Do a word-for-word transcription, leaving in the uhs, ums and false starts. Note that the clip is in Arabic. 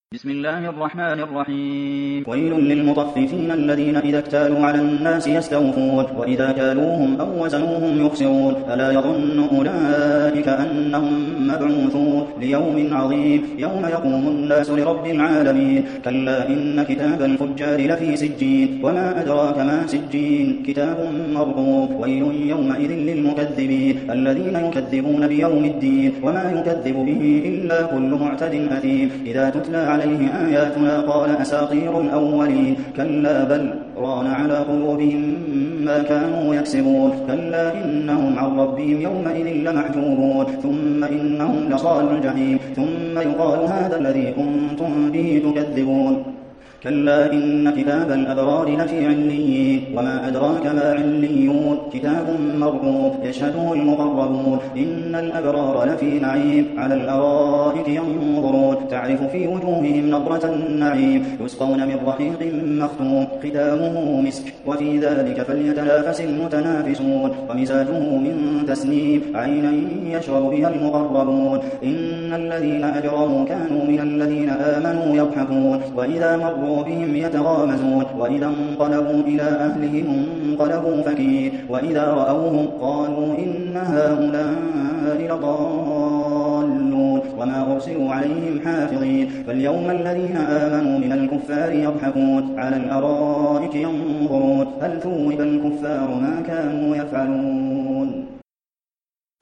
بسم الله الرحمن الرحيم. ويل للمطففين الذين إذا اكتالوا على الناس يستوفون وإذا كالوهم أو وزنوهم يخسرون ألا يظن أولئك أنهم مبعوثون ليوم عظيم يوم يقوم الناس لرب العالمين. كلا إن كتاب الفجار لفي سجين وما أدراك ما سجين كتاب مرقوم. ويل يومئذ للمكذبين الذين يكذبون بيوم الدين وما يكذب به إلا كل معتد أثيم. إذا تتلى عليه آياتنا قال أساطير الأولين كلا بل ران على قلوبهم ما كانوا يكسبون. كلا إنهم عن ربهم يومئذ لمحجوبون ثم إنهم لصالوا الجحيم ثم يقال هذا الذي كنتم به تكذبون. كلا إن كتاب الأبرار لفي عليين وما أدراك ما عليون كتاب مرقوم يشهده المقربون. إن الأبرار لفي نعيم على الأرائك ينظرون تعرف في وجوههم نضرة النعيم يسقون من رحيق مختوم ختامه مسك وفي ذلك فليتنافس المتنافسون. ومزاجه من تسنيم عينا يشرب بها المقربون. إن الذين أجرموا كانوا من الذين آمنوا يضحكون وإذا مروا بهم يتغامزون وإذا انقلبوا إلى أهلهم انقلبوا فكين وإذا رأوهم قالوا إن هؤلاء لضالون وما أرسلوا عليهم حافظين. فاليوم الذين آمنوا من الكفار يضحكون على الأرائك ينظرون هل ثوب الكفار ما كانوا يفعلون.